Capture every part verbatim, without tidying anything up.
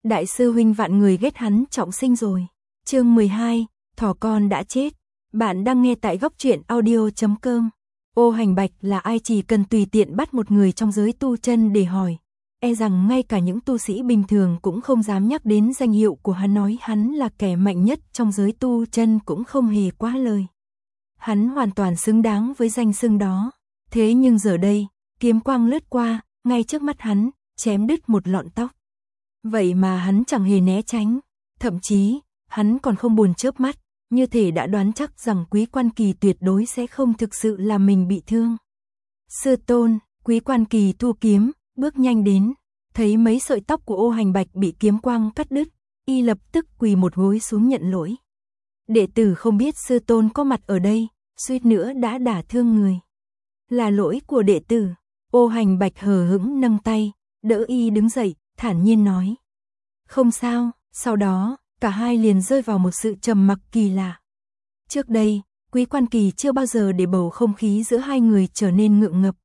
Đại sư huynh vạn người ghét hắn trọng sinh rồi. Chương mười hai, thỏ con đã chết. Bạn đang nghe tại góc truyện audio chấm com. Ô Hành Bạch là ai? Chỉ cần tùy tiện bắt một người trong giới tu chân để hỏi, e rằng ngay cả những tu sĩ bình thường cũng không dám nhắc đến danh hiệu của hắn, nói hắn là kẻ mạnh nhất trong giới tu chân cũng không hề quá lời. Hắn hoàn toàn xứng đáng với danh xưng đó. Thế nhưng giờ đây, kiếm quang lướt qua, ngay trước mắt hắn, chém đứt một lọn tóc. Vậy mà hắn chẳng hề né tránh, thậm chí, hắn còn không buồn chớp mắt, như thể đã đoán chắc rằng Quý Quan Kỳ tuyệt đối sẽ không thực sự làm mình bị thương. Sư tôn, Quý Quan Kỳ thu kiếm, bước nhanh đến, thấy mấy sợi tóc của Ô Hành Bạch bị kiếm quang cắt đứt, y lập tức quỳ một gối xuống nhận lỗi. Đệ tử không biết sư tôn có mặt ở đây, suýt nữa đã đả thương người. Là lỗi của đệ tử. Ô Hành Bạch hờ hững nâng tay, đỡ y đứng dậy, thản nhiên nói. Không sao. Sau đó, cả hai liền rơi vào một sự trầm mặc kỳ lạ. Trước đây, Quý Quan Kỳ chưa bao giờ để bầu không khí giữa hai người trở nên ngượng ngập.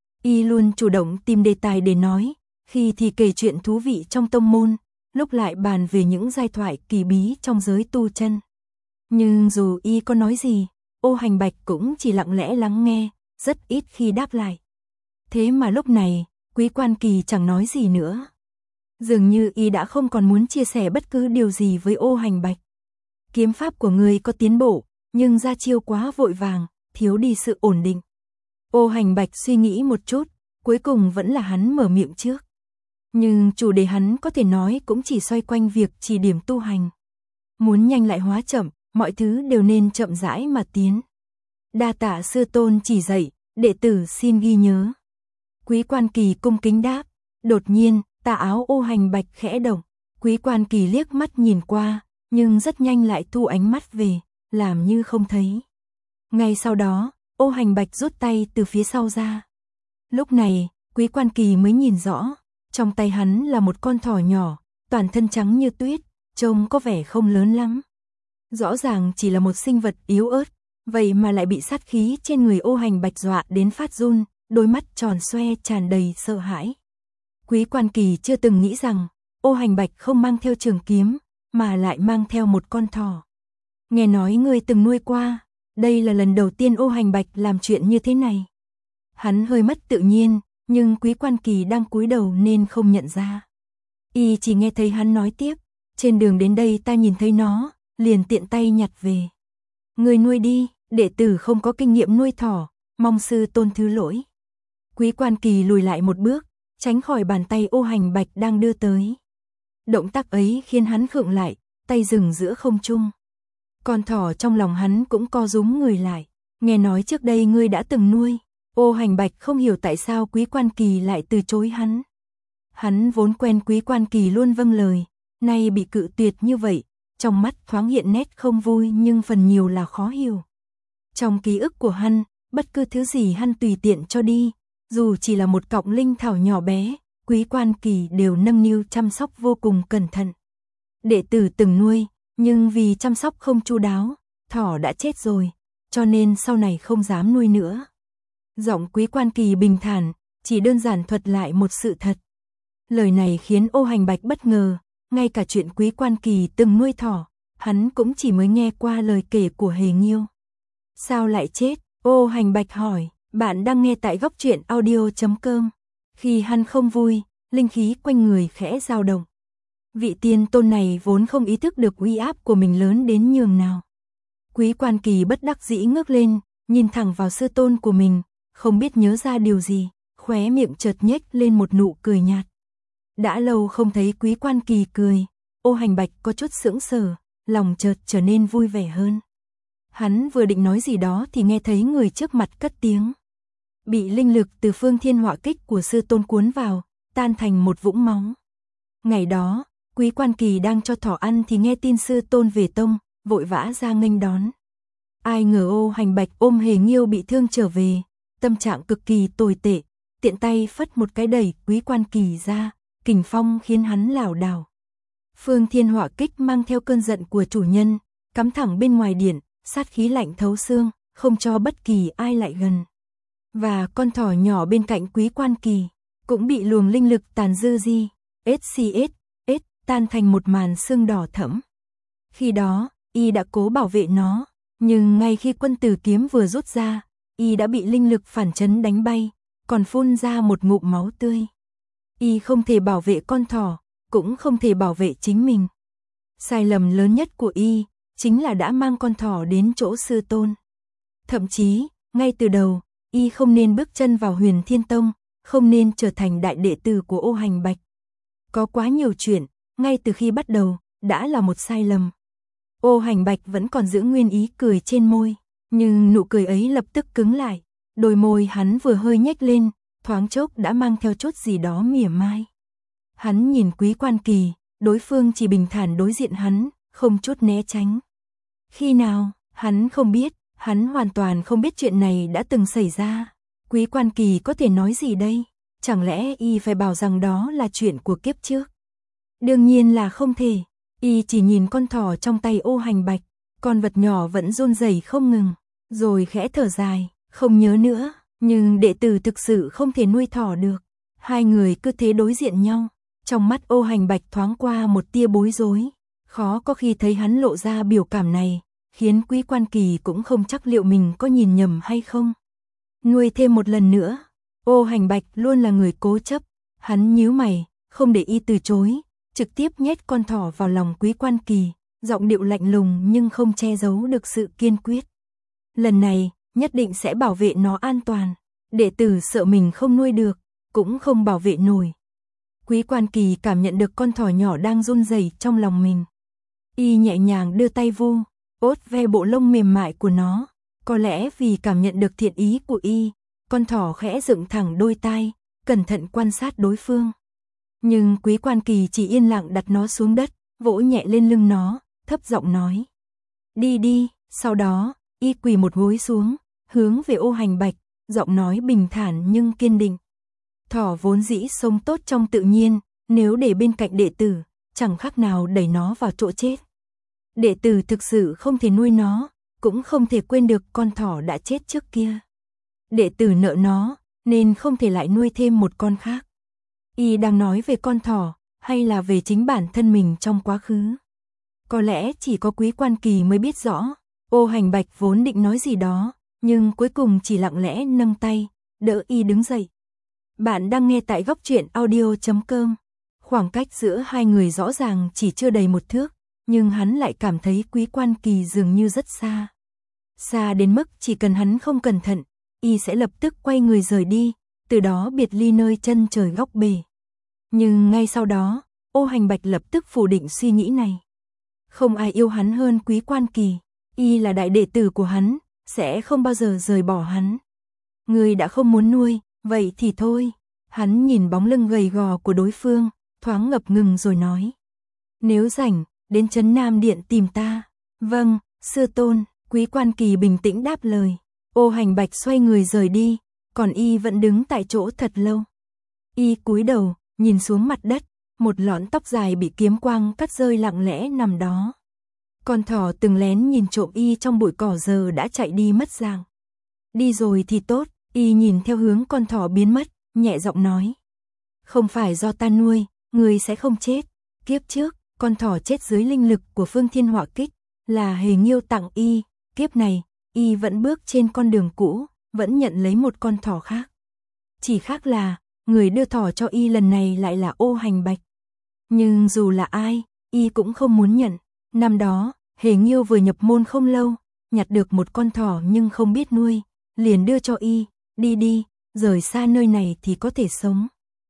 Y luôn chủ động tìm đề tài để nói, khi thì kể chuyện thú vị trong tông môn, lúc lại bàn về những giai thoại kỳ bí trong giới tu chân. Nhưng dù y có nói gì, Ô Hành Bạch cũng chỉ lặng lẽ lắng nghe, rất ít khi đáp lại. Thế mà lúc này, Quý Quan Kỳ chẳng nói gì nữa. Dường như y đã không còn muốn chia sẻ bất cứ điều gì với Ô Hành Bạch. Kiếm pháp của người có tiến bộ, nhưng ra chiêu quá vội vàng, thiếu đi sự ổn định. Ô Hành Bạch suy nghĩ một chút, cuối cùng vẫn là hắn mở miệng trước. Nhưng chủ đề hắn có thể nói cũng chỉ xoay quanh việc chỉ điểm tu hành. Muốn nhanh lại hóa chậm, mọi thứ đều nên chậm rãi mà tiến. Đa tạ sư tôn chỉ dạy, đệ tử xin ghi nhớ. Quý Quan Kỳ cung kính đáp. Đột nhiên, tà áo Ô Hành Bạch khẽ động. Quý Quan Kỳ liếc mắt nhìn qua, nhưng rất nhanh lại thu ánh mắt về, làm như không thấy. Ngay sau đó, Ô Hành Bạch rút tay từ phía sau ra. Lúc này, Quý Quan Kỳ mới nhìn rõ, trong tay hắn là một con thỏ nhỏ, toàn thân trắng như tuyết, trông có vẻ không lớn lắm. Rõ ràng chỉ là một sinh vật yếu ớt, vậy mà lại bị sát khí trên người Ô Hành Bạch dọa đến phát run, đôi mắt tròn xoe tràn đầy sợ hãi. Quý Quan Kỳ chưa từng nghĩ rằng Ô Hành Bạch không mang theo trường kiếm, mà lại mang theo một con thỏ. Nghe nói ngươi từng nuôi qua, đây là lần đầu tiên Ô Hành Bạch làm chuyện như thế này. Hắn hơi mất tự nhiên, nhưng Quý Quan Kỳ đang cúi đầu nên không nhận ra. Y chỉ nghe thấy hắn nói tiếp, trên đường đến đây ta nhìn thấy nó, liền tiện tay nhặt về. Ngươi nuôi đi, đệ tử không có kinh nghiệm nuôi thỏ, mong sư tôn thứ lỗi. Quý Quan Kỳ lùi lại một bước, tránh khỏi bàn tay Ô Hành Bạch đang đưa tới. Động tác ấy khiến hắn khựng lại, tay dừng giữa không trung. Con thỏ trong lòng hắn cũng co rúm người lại. Nghe nói trước đây ngươi đã từng nuôi. Ô Hành Bạch không hiểu tại sao Quý Quan Kỳ lại từ chối hắn. Hắn vốn quen Quý Quan Kỳ luôn vâng lời, nay bị cự tuyệt như vậy, trong mắt thoáng hiện nét không vui nhưng phần nhiều là khó hiểu. Trong ký ức của hắn, bất cứ thứ gì hắn tùy tiện cho đi, dù chỉ là một cọng linh thảo nhỏ bé, Quý Quan Kỳ đều nâng niu chăm sóc vô cùng cẩn thận. Đệ tử từng nuôi, nhưng vì chăm sóc không chu đáo, thỏ đã chết rồi, cho nên sau này không dám nuôi nữa. Giọng Quý Quan Kỳ bình thản, chỉ đơn giản thuật lại một sự thật. Lời này khiến Ô Hành Bạch bất ngờ, ngay cả chuyện Quý Quan Kỳ từng nuôi thỏ, hắn cũng chỉ mới nghe qua lời kể của Hề Nghiêu. Sao lại chết? Ô Hành Bạch hỏi. Bạn đang nghe tại góc truyện audio chấm com. Khi hắn không vui, linh khí quanh người khẽ dao động. Vị tiên tôn này vốn không ý thức được uy áp của mình lớn đến nhường nào. Quý Quan Kỳ bất đắc dĩ ngước lên, nhìn thẳng vào sư tôn của mình, không biết nhớ ra điều gì, khóe miệng chợt nhếch lên một nụ cười nhạt. Đã lâu không thấy Quý Quan Kỳ cười, Ô Hành Bạch có chút sững sờ, lòng chợt trở nên vui vẻ hơn. Hắn vừa định nói gì đó thì nghe thấy người trước mặt cất tiếng. Bị linh lực từ Phương Thiên Họa Kích của sư tôn cuốn vào, tan thành một vũng máu. Ngày đó, Quý Quan Kỳ đang cho thỏ ăn thì nghe tin sư tôn về tông, vội vã ra nghênh đón. Ai ngờ Ô Hành Bạch ôm Hề Nghiêu bị thương trở về, tâm trạng cực kỳ tồi tệ, tiện tay phất một cái đẩy Quý Quan Kỳ ra, kình phong khiến hắn lảo đảo. Phương Thiên Họa Kích mang theo cơn giận của chủ nhân, cắm thẳng bên ngoài điện, sát khí lạnh thấu xương, không cho bất kỳ ai lại gần. Và con thỏ nhỏ bên cạnh Quý Quan Kỳ cũng bị luồng linh lực tàn dư di, ét xê ét, S, tan thành một màn sương đỏ thẫm. Khi đó, y đã cố bảo vệ nó, nhưng ngay khi quân tử kiếm vừa rút ra, y đã bị linh lực phản chấn đánh bay, còn phun ra một ngụm máu tươi. Y không thể bảo vệ con thỏ, cũng không thể bảo vệ chính mình. Sai lầm lớn nhất của y chính là đã mang con thỏ đến chỗ sư tôn. Thậm chí, ngay từ đầu, y không nên bước chân vào Huyền Thiên Tông, không nên trở thành đại đệ tử của Ô Hành Bạch. Có quá nhiều chuyện, ngay từ khi bắt đầu, đã là một sai lầm. Ô Hành Bạch vẫn còn giữ nguyên ý cười trên môi, nhưng nụ cười ấy lập tức cứng lại, đôi môi hắn vừa hơi nhếch lên, thoáng chốc đã mang theo chút gì đó mỉa mai. Hắn nhìn Quý Quan Kỳ, đối phương chỉ bình thản đối diện hắn, không chút né tránh. Khi nào, hắn không biết, hắn hoàn toàn không biết chuyện này đã từng xảy ra. Quý Quan Kỳ có thể nói gì đây? Chẳng lẽ y phải bảo rằng đó là chuyện của kiếp trước? Đương nhiên là không thể. Y chỉ nhìn con thỏ trong tay Ô Hành Bạch, con vật nhỏ vẫn run rẩy không ngừng, rồi khẽ thở dài, không nhớ nữa, nhưng đệ tử thực sự không thể nuôi thỏ được. Hai người cứ thế đối diện nhau, trong mắt Ô Hành Bạch thoáng qua một tia bối rối, khó có khi thấy hắn lộ ra biểu cảm này, khiến Quý Quan Kỳ cũng không chắc liệu mình có nhìn nhầm hay không. Nuôi thêm một lần nữa. Ô Hành Bạch luôn là người cố chấp, hắn nhíu mày, không để y từ chối, trực tiếp nhét con thỏ vào lòng Quý Quan Kỳ, giọng điệu lạnh lùng nhưng không che giấu được sự kiên quyết. Lần này, nhất định sẽ bảo vệ nó an toàn, đệ tử sợ mình không nuôi được, cũng không bảo vệ nổi. Quý Quan Kỳ cảm nhận được con thỏ nhỏ đang run rẩy trong lòng mình. Y nhẹ nhàng đưa tay vu, ốt ve bộ lông mềm mại của nó, có lẽ vì cảm nhận được thiện ý của y, con thỏ khẽ dựng thẳng đôi tai, cẩn thận quan sát đối phương. Nhưng Quý Quan Kỳ chỉ yên lặng đặt nó xuống đất, vỗ nhẹ lên lưng nó, thấp giọng nói: "Đi đi." Sau đó, y quỳ một gối xuống, hướng về Ô Hành Bạch, giọng nói bình thản nhưng kiên định. Thỏ vốn dĩ sống tốt trong tự nhiên, nếu để bên cạnh đệ tử, chẳng khác nào đẩy nó vào chỗ chết. Đệ tử thực sự không thể nuôi nó, cũng không thể quên được con thỏ đã chết trước kia. Đệ tử nợ nó, nên không thể lại nuôi thêm một con khác. Y đang nói về con thỏ, hay là về chính bản thân mình trong quá khứ? Có lẽ chỉ có Quý Quan Kỳ mới biết rõ. Ô Hành Bạch vốn định nói gì đó, nhưng cuối cùng chỉ lặng lẽ nâng tay, đỡ y đứng dậy. Bạn đang nghe tại góc truyện audio chấm com. Khoảng cách giữa hai người rõ ràng chỉ chưa đầy một thước, nhưng hắn lại cảm thấy Quý Quan Kỳ dường như rất xa. Xa đến mức chỉ cần hắn không cẩn thận, y sẽ lập tức quay người rời đi, từ đó biệt ly nơi chân trời góc bể. Nhưng ngay sau đó, Ô Hành Bạch lập tức phủ định suy nghĩ này. Không ai yêu hắn hơn Quý Quan Kỳ, y là đại đệ tử của hắn, sẽ không bao giờ rời bỏ hắn. Người đã không muốn nuôi, vậy thì thôi. Hắn nhìn bóng lưng gầy gò của đối phương, thoáng ngập ngừng rồi nói: "Nếu rảnh, đến Trấn Nam Điện tìm ta." "Vâng, sư tôn." Quý Quan Kỳ bình tĩnh đáp lời. Ô Hành Bạch xoay người rời đi, còn y vẫn đứng tại chỗ thật lâu. Y cúi đầu, nhìn xuống mặt đất, một lọn tóc dài bị kiếm quang cắt rơi lặng lẽ nằm đó. Con thỏ từng lén nhìn trộm y trong bụi cỏ giờ đã chạy đi mất dạng. Đi rồi thì tốt, y nhìn theo hướng con thỏ biến mất, nhẹ giọng nói: "Không phải do ta nuôi, người sẽ không chết. Kiếp trước, con thỏ chết dưới linh lực của Phương Thiên Họa Kích, là Hề Nghiêu tặng y, kiếp này, y vẫn bước trên con đường cũ, vẫn nhận lấy một con thỏ khác. Chỉ khác là, người đưa thỏ cho y lần này lại là Ô Hành Bạch. Nhưng dù là ai, y cũng không muốn nhận. Năm đó, Hề Nghiêu vừa nhập môn không lâu, nhặt được một con thỏ nhưng không biết nuôi, liền đưa cho y, đi đi, rời xa nơi này thì có thể sống."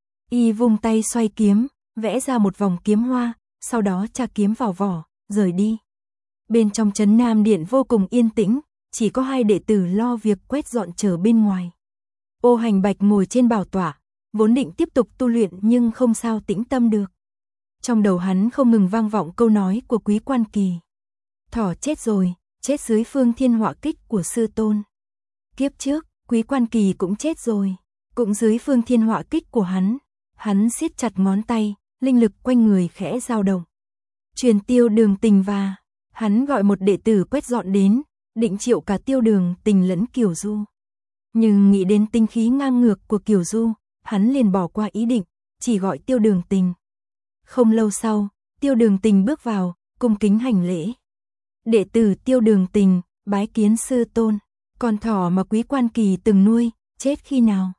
Y vung tay xoay kiếm, vẽ ra một vòng kiếm hoa, sau đó tra kiếm vào vỏ, rời đi. Bên trong Trấn Nam Điện vô cùng yên tĩnh, chỉ có hai đệ tử lo việc quét dọn chờ bên ngoài. Ô Hành Bạch ngồi trên bảo tọa, vốn định tiếp tục tu luyện nhưng không sao tĩnh tâm được. Trong đầu hắn không ngừng vang vọng câu nói của Quý Quan Kỳ. Thỏ chết rồi, chết dưới Phương Thiên Họa Kích của sư tôn. Kiếp trước, Quý Quan Kỳ cũng chết rồi, cũng dưới Phương Thiên Họa Kích của hắn. Hắn siết chặt ngón tay, linh lực quanh người khẽ dao động. Truyền Tiêu Đường Tình và, hắn gọi một đệ tử quét dọn đến, định triệu cả Tiêu Đường Tình lẫn Kiều Du. Nhưng nghĩ đến tinh khí ngang ngược của Kiều Du, hắn liền bỏ qua ý định, chỉ gọi Tiêu Đường Tình. Không lâu sau, Tiêu Đường Tình bước vào, cung kính hành lễ. Đệ tử Tiêu Đường Tình, bái kiến sư tôn. Con thỏ mà Quý Quan Kỳ từng nuôi, chết khi nào?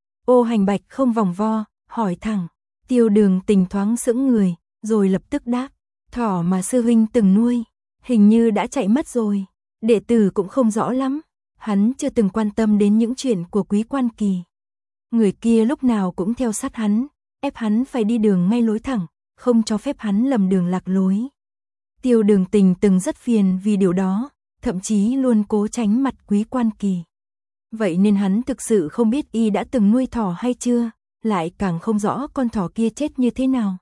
Ô Hành Bạch không vòng vo, hỏi thẳng. Tiêu Đường Tình thoáng sững người, rồi lập tức đáp. Thỏ mà sư huynh từng nuôi, hình như đã chạy mất rồi. Đệ tử cũng không rõ lắm. Hắn chưa từng quan tâm đến những chuyện của Quý Quan Kỳ. Người kia lúc nào cũng theo sát hắn, ép hắn phải đi đường ngay lối thẳng, không cho phép hắn lầm đường lạc lối. Tiêu Đường Tình từng rất phiền vì điều đó, thậm chí luôn cố tránh mặt Quý Quan Kỳ. Vậy nên hắn thực sự không biết y đã từng nuôi thỏ hay chưa, lại càng không rõ con thỏ kia chết như thế nào.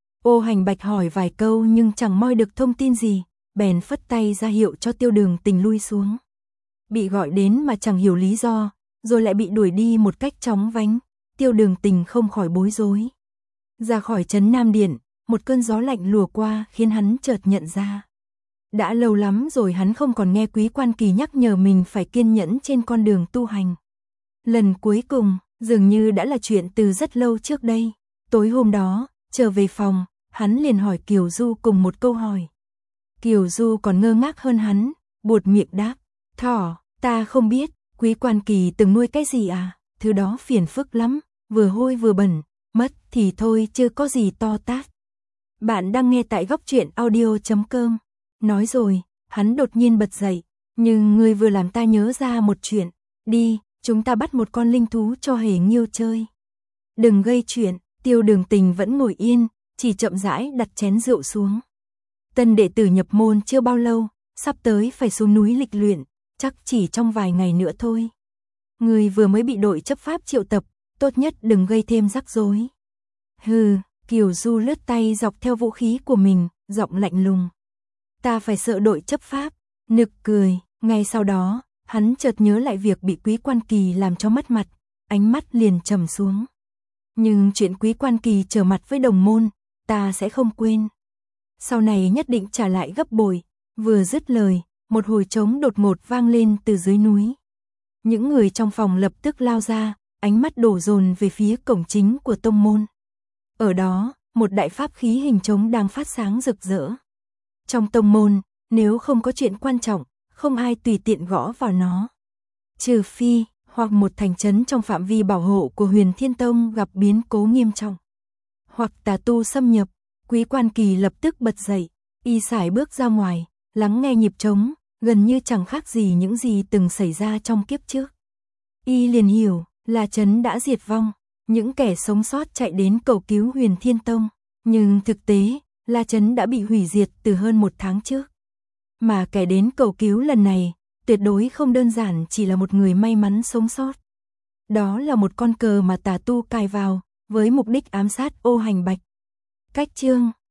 Ô Hành Bạch hỏi vài câu nhưng chẳng moi được thông tin gì, bèn phất tay ra hiệu cho Tiêu Đường Tình lui xuống. Bị gọi đến mà chẳng hiểu lý do, rồi lại bị đuổi đi một cách chóng vánh, Tiêu Đường Tình không khỏi bối rối. Ra khỏi trấn Nam Điện, một cơn gió lạnh lùa qua khiến hắn chợt nhận ra. Đã lâu lắm rồi hắn không còn nghe Quý Quan Kỳ nhắc nhở mình phải kiên nhẫn trên con đường tu hành. Lần cuối cùng, dường như đã là chuyện từ rất lâu trước đây. Tối hôm đó, trở về phòng, hắn liền hỏi Kiều Du cùng một câu hỏi. Kiều Du còn ngơ ngác hơn hắn, buột miệng đáp. Thỏ, ta không biết, Quý Quan Kỳ từng nuôi cái gì à, thứ đó phiền phức lắm, vừa hôi vừa bẩn, mất thì thôi chứ có gì to tát. Bạn đang nghe tại góc truyện audio chấm com. Nói rồi, hắn đột nhiên bật dậy, nhưng ngươi vừa làm ta nhớ ra một chuyện, đi, chúng ta bắt một con linh thú cho Hề Nghiêu chơi. Đừng gây chuyện, Tiêu Đường Tình vẫn ngồi yên, chỉ chậm rãi đặt chén rượu xuống. Tân đệ tử nhập môn chưa bao lâu, sắp tới phải xuống núi lịch luyện, chắc chỉ trong vài ngày nữa thôi. Ngươi vừa mới bị đội chấp pháp triệu tập, tốt nhất đừng gây thêm rắc rối. Hừ, Kiều Du lướt tay dọc theo vũ khí của mình, giọng lạnh lùng. Ta phải sợ đội chấp pháp, nực cười, ngay sau đó, hắn chợt nhớ lại việc bị Quý Quan Kỳ làm cho mất mặt, ánh mắt liền trầm xuống. Nhưng chuyện Quý Quan Kỳ trở mặt với đồng môn, ta sẽ không quên. Sau này nhất định trả lại gấp bội. Vừa dứt lời, một hồi trống đột ngột vang lên từ dưới núi. Những người trong phòng lập tức lao ra, ánh mắt đổ dồn về phía cổng chính của tông môn. Ở đó, một đại pháp khí hình trống đang phát sáng rực rỡ. Trong tông môn, nếu không có chuyện quan trọng, không ai tùy tiện gõ vào nó. Trừ phi, hoặc một thành trấn trong phạm vi bảo hộ của Huyền Thiên Tông gặp biến cố nghiêm trọng. Hoặc tà tu xâm nhập, Quý Quan Kỳ lập tức bật dậy, y sải bước ra ngoài, lắng nghe nhịp trống, gần như chẳng khác gì những gì từng xảy ra trong kiếp trước. Y liền hiểu, là trấn đã diệt vong, những kẻ sống sót chạy đến cầu cứu Huyền Thiên Tông, nhưng thực tế, La Trấn đã bị hủy diệt từ hơn một tháng trước. Mà kẻ đến cầu cứu lần này, tuyệt đối không đơn giản chỉ là một người may mắn sống sót. Đó là một con cờ mà tà tu cài vào, với mục đích ám sát Ô Hành Bạch. Cách chương